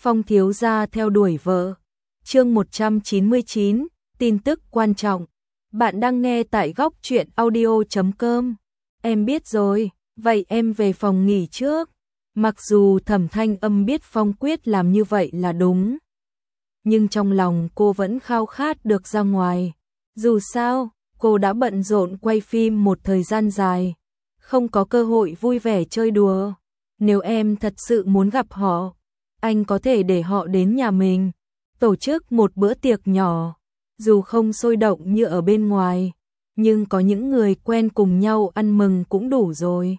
Phong thiếu gia theo đuổi vợ. Chương 199, tin tức quan trọng. Bạn đang nghe tại góc truyện audio.com. Em biết rồi, vậy em về phòng nghỉ trước. Mặc dù Thẩm Thanh Âm biết Phong Quyết làm như vậy là đúng, nhưng trong lòng cô vẫn khao khát được ra ngoài. Dù sao, cô đã bận rộn quay phim một thời gian dài, không có cơ hội vui vẻ chơi đùa. Nếu em thật sự muốn gặp họ, anh có thể để họ đến nhà mình, tổ chức một bữa tiệc nhỏ, dù không sôi động như ở bên ngoài, nhưng có những người quen cùng nhau ăn mừng cũng đủ rồi.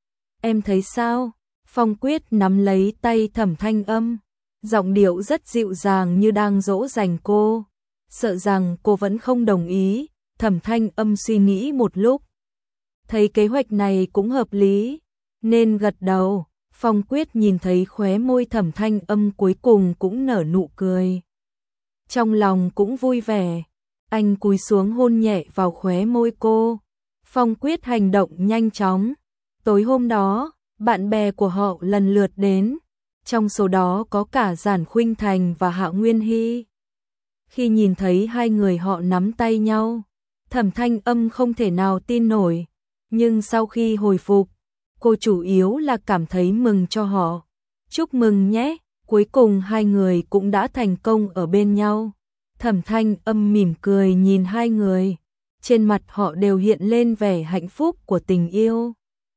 Em thấy sao? Phong Quyết nắm lấy tay Thẩm Thanh Âm, giọng điệu rất dịu dàng như đang dỗ dành cô. Sợ rằng cô vẫn không đồng ý, Thẩm Thanh Âm suy nghĩ một lúc, thấy kế hoạch này cũng hợp lý, nên gật đầu. Phong Quyết nhìn thấy khóe môi Thẩm Thanh Âm cuối cùng cũng nở nụ cười, trong lòng cũng vui vẻ. Anh cúi xuống hôn nhẹ vào khóe môi cô. Phong Quyết hành động nhanh chóng. Tối hôm đó, bạn bè của họ lần lượt đến, trong số đó có cả Giản Khuynh Thành và Hạ Nguyên Hy. Khi nhìn thấy hai người họ nắm tay nhau, Thẩm Thanh Âm không thể nào tin nổi, nhưng sau khi hồi phục, cô chủ yếu là cảm thấy mừng cho họ. Chúc mừng nhé, cuối cùng hai người cũng đã thành công ở bên nhau. Thẩm Thanh Âm mỉm cười nhìn hai người, trên mặt họ đều hiện lên vẻ hạnh phúc của tình yêu.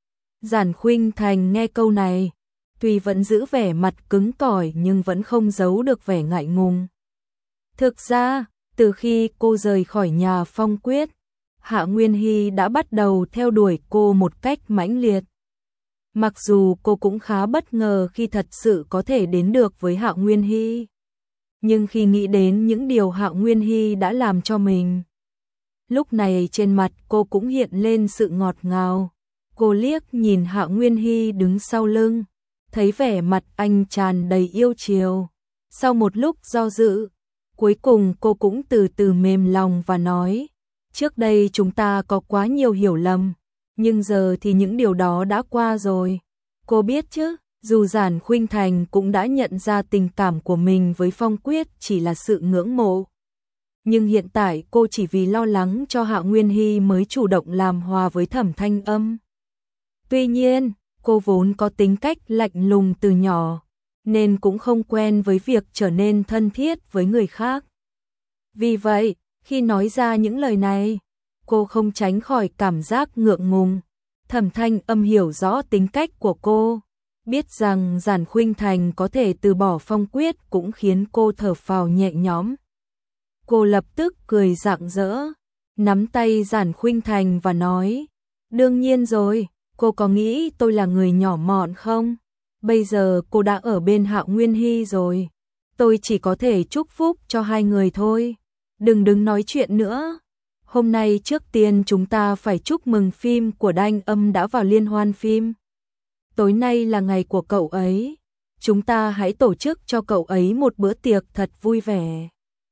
Giản Khuynh Thành nghe câu này, tuy vẫn giữ vẻ mặt cứng cỏi nhưng vẫn không giấu được vẻ ngại ngùng. Thực ra, từ khi cô rời khỏi nhà Phong Quyết, Hạ Nguyên Hy đã bắt đầu theo đuổi cô một cách mãnh liệt. Mặc dù cô cũng khá bất ngờ khi thật sự có thể đến được với Hạ Nguyên Hy, nhưng khi nghĩ đến những điều Hạ Nguyên Hy đã làm cho mình, lúc này trên mặt cô cũng hiện lên sự ngọt ngào. Cô liếc nhìn Hạ Nguyên Hy đứng sau lưng, thấy vẻ mặt anh tràn đầy yêu chiều. Sau một lúc do dự, cuối cùng cô cũng từ từ mềm lòng và nói, trước đây chúng ta có quá nhiều hiểu lầm, nhưng giờ thì những điều đó đã qua rồi. Cô biết chứ, dù Giản Khuynh Thành cũng đã nhận ra tình cảm của mình với Phong Quyết chỉ là sự ngưỡng mộ, nhưng hiện tại cô chỉ vì lo lắng cho Hạ Nguyên Hy mới chủ động làm hòa với Thẩm Thanh Âm. Tuy nhiên, cô vốn có tính cách lạnh lùng từ nhỏ, nên cũng không quen với việc trở nên thân thiết với người khác. Vì vậy, khi nói ra những lời này, cô không tránh khỏi cảm giác ngượng ngùng. Thẩm Thanh Âm hiểu rõ tính cách của cô, biết rằng Giản Khuynh Thành có thể từ bỏ Phong Quyết cũng khiến cô thở phào nhẹ nhõm. Cô lập tức cười rạng rỡ, nắm tay Giản Khuynh Thành và nói, đương nhiên rồi, cô có nghĩ tôi là người nhỏ mọn không? Bây giờ cô đã ở bên Hạ Nguyên Hy rồi, tôi chỉ có thể chúc phúc cho hai người thôi. Đừng nói chuyện nữa. Hôm nay trước tiên chúng ta phải chúc mừng phim của Đanh Âm đã vào liên hoan phim. Tối nay là ngày của cậu ấy, chúng ta hãy tổ chức cho cậu ấy một bữa tiệc thật vui vẻ.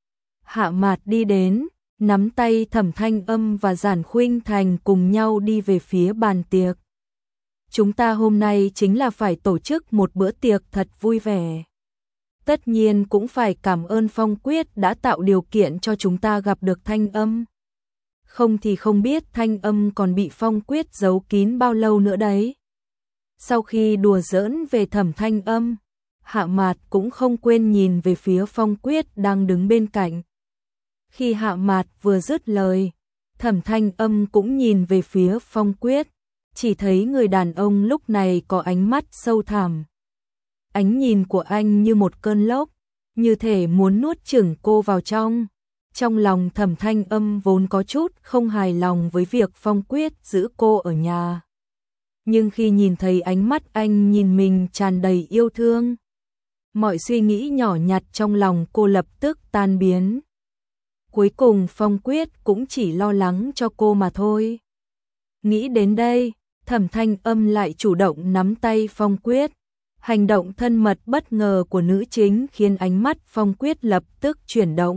Hạ Mạt đi đến, nắm tay Thẩm Thanh Âm và Giản Khuynh Thành cùng nhau đi về phía bàn tiệc. Chúng ta hôm nay chính là phải tổ chức một bữa tiệc thật vui vẻ. Tất nhiên cũng phải cảm ơn Phong Quyết đã tạo điều kiện cho chúng ta gặp được Thanh Âm. Không thì không biết Thanh Âm còn bị Phong Quyết giấu kín bao lâu nữa đấy. Sau khi đùa giỡn về Thẩm Thanh Âm, Hạ Mạt cũng không quên nhìn về phía Phong Quyết đang đứng bên cạnh. Khi Hạ Mạt vừa dứt lời, Thẩm Thanh Âm cũng nhìn về phía Phong Quyết, chỉ thấy người đàn ông lúc này có ánh mắt sâu thẳm. Ánh nhìn của anh như một cơn lốc, như thể muốn nuốt chửng cô vào trong. Trong lòng Thẩm Thanh Âm vốn có chút không hài lòng với việc Phong Quyết giữ cô ở nhà, nhưng khi nhìn thấy ánh mắt anh nhìn mình tràn đầy yêu thương, mọi suy nghĩ nhỏ nhặt trong lòng cô lập tức tan biến. Cuối cùng Phong Quyết cũng chỉ lo lắng cho cô mà thôi. Nghĩ đến đây, Thẩm Thanh Âm lại chủ động nắm tay Phong Quyết. Hành động thân mật bất ngờ của nữ chính khiến ánh mắt Phong Quyết lập tức chuyển động.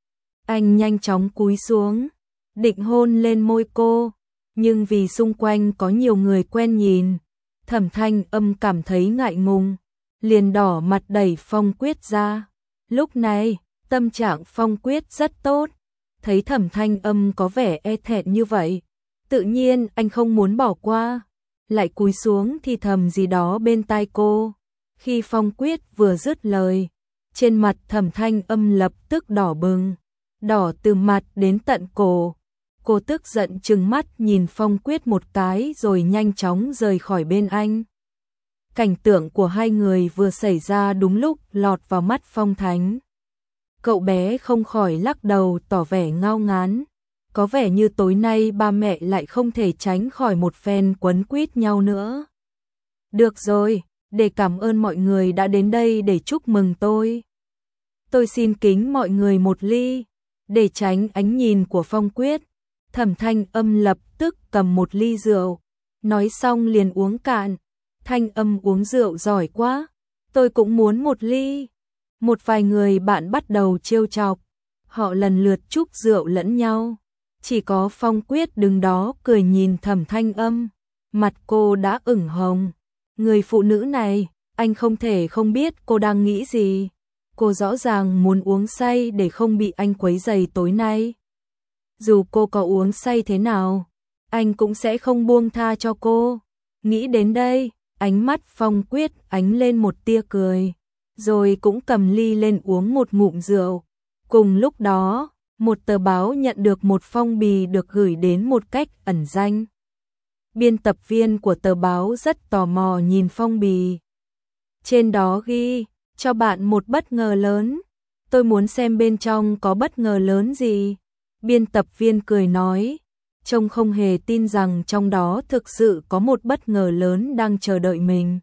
Anh nhanh chóng cúi xuống, định hôn lên môi cô, nhưng vì xung quanh có nhiều người quen nhìn, Thẩm Thanh Âm cảm thấy ngại ngùng, liền đỏ mặt đẩy Phong Quyết ra. Lúc này, tâm trạng Phong Quyết rất tốt, thấy Thẩm Thanh Âm có vẻ e thẹn như vậy, tự nhiên anh không muốn bỏ qua, lại cúi xuống thì thầm gì đó bên tai cô. Khi Phong Quyết vừa dứt lời, trên mặt Thẩm Thanh Âm lập tức đỏ bừng, đỏ từ mặt đến tận cổ. Cô tức giận trừng mắt nhìn Phong Quyết một cái rồi nhanh chóng rời khỏi bên anh. Cảnh tượng của hai người vừa xảy ra đúng lúc lọt vào mắt Phong Thánh. Cậu bé không khỏi lắc đầu tỏ vẻ ngao ngán. Có vẻ như tối nay ba mẹ lại không thể tránh khỏi một phen quấn quýt nhau nữa. Được rồi, để cảm ơn mọi người đã đến đây để chúc mừng tôi. Tôi xin kính mọi người một ly. Để tránh ánh nhìn của Phong Quyết, Thẩm Thanh Âm lập tức cầm một ly rượu, nói xong liền uống cạn. Thanh Âm uống rượu giỏi quá, tôi cũng muốn một ly. Một vài người bạn bắt đầu trêu chọc, họ lần lượt chúc rượu lẫn nhau. Chỉ có Phong Quyết đứng đó cười nhìn Thẩm Thanh Âm, mặt cô đã ửng hồng. Người phụ nữ này, anh không thể không biết cô đang nghĩ gì. Cô rõ ràng muốn uống say để không bị anh quấy rầy tối nay. Dù cô có uống say thế nào, anh cũng sẽ không buông tha cho cô. Nghĩ đến đây, ánh mắt Phong Quyết ánh lên một tia cười, rồi cũng cầm ly lên uống một ngụm rượu. Cùng lúc đó, một tờ báo nhận được một phong bì được gửi đến một cách ẩn danh. Biên tập viên của tờ báo rất tò mò nhìn phong bì. Trên đó ghi, cho bạn một bất ngờ lớn. Tôi muốn xem bên trong có bất ngờ lớn gì. Biên tập viên cười nói, trông không hề tin rằng trong đó thực sự có một bất ngờ lớn đang chờ đợi mình.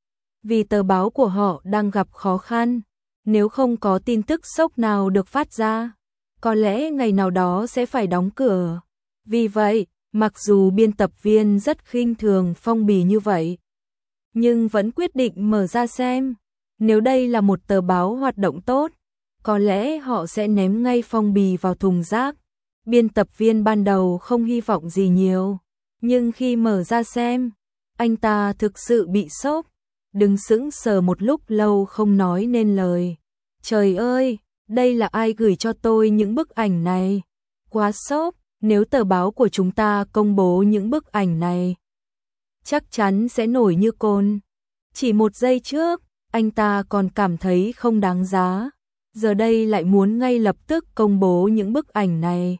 Vì tờ báo của họ đang gặp khó khăn, nếu không có tin tức sốc nào được phát ra, có lẽ ngày nào đó sẽ phải đóng cửa. Vì vậy, mặc dù biên tập viên rất khinh thường phong bì như vậy, nhưng vẫn quyết định mở ra xem. Nếu đây là một tờ báo hoạt động tốt, có lẽ họ sẽ ném ngay phong bì vào thùng rác. Biên tập viên ban đầu không hy vọng gì nhiều, nhưng khi mở ra xem, anh ta thực sự bị sốc, đứng sững sờ một lúc lâu không nói nên lời. Trời ơi, đây là ai gửi cho tôi những bức ảnh này? Quá sốc, nếu tờ báo của chúng ta công bố những bức ảnh này, chắc chắn sẽ nổi như cồn. Chỉ một giây trước, anh ta còn cảm thấy không đáng giá, giờ đây lại muốn ngay lập tức công bố những bức ảnh này.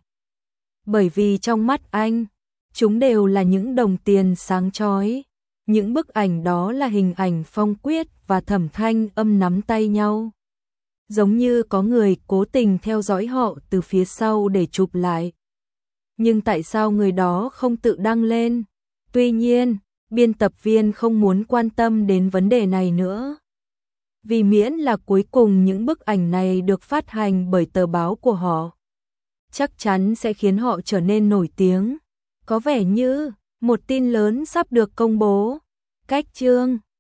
Bởi vì trong mắt anh, chúng đều là những đồng tiền sáng chói. Những bức ảnh đó là hình ảnh Phong Quyết và Thẩm Thanh Âm nắm tay nhau. Giống như có người cố tình theo dõi họ từ phía sau để chụp lại. Nhưng tại sao người đó không tự đăng lên? Tuy nhiên, biên tập viên không muốn quan tâm đến vấn đề này nữa. Vì miễn là cuối cùng những bức ảnh này được phát hành bởi tờ báo của họ, chắc chắn sẽ khiến họ trở nên nổi tiếng. Có vẻ như một tin lớn sắp được công bố. Cách chương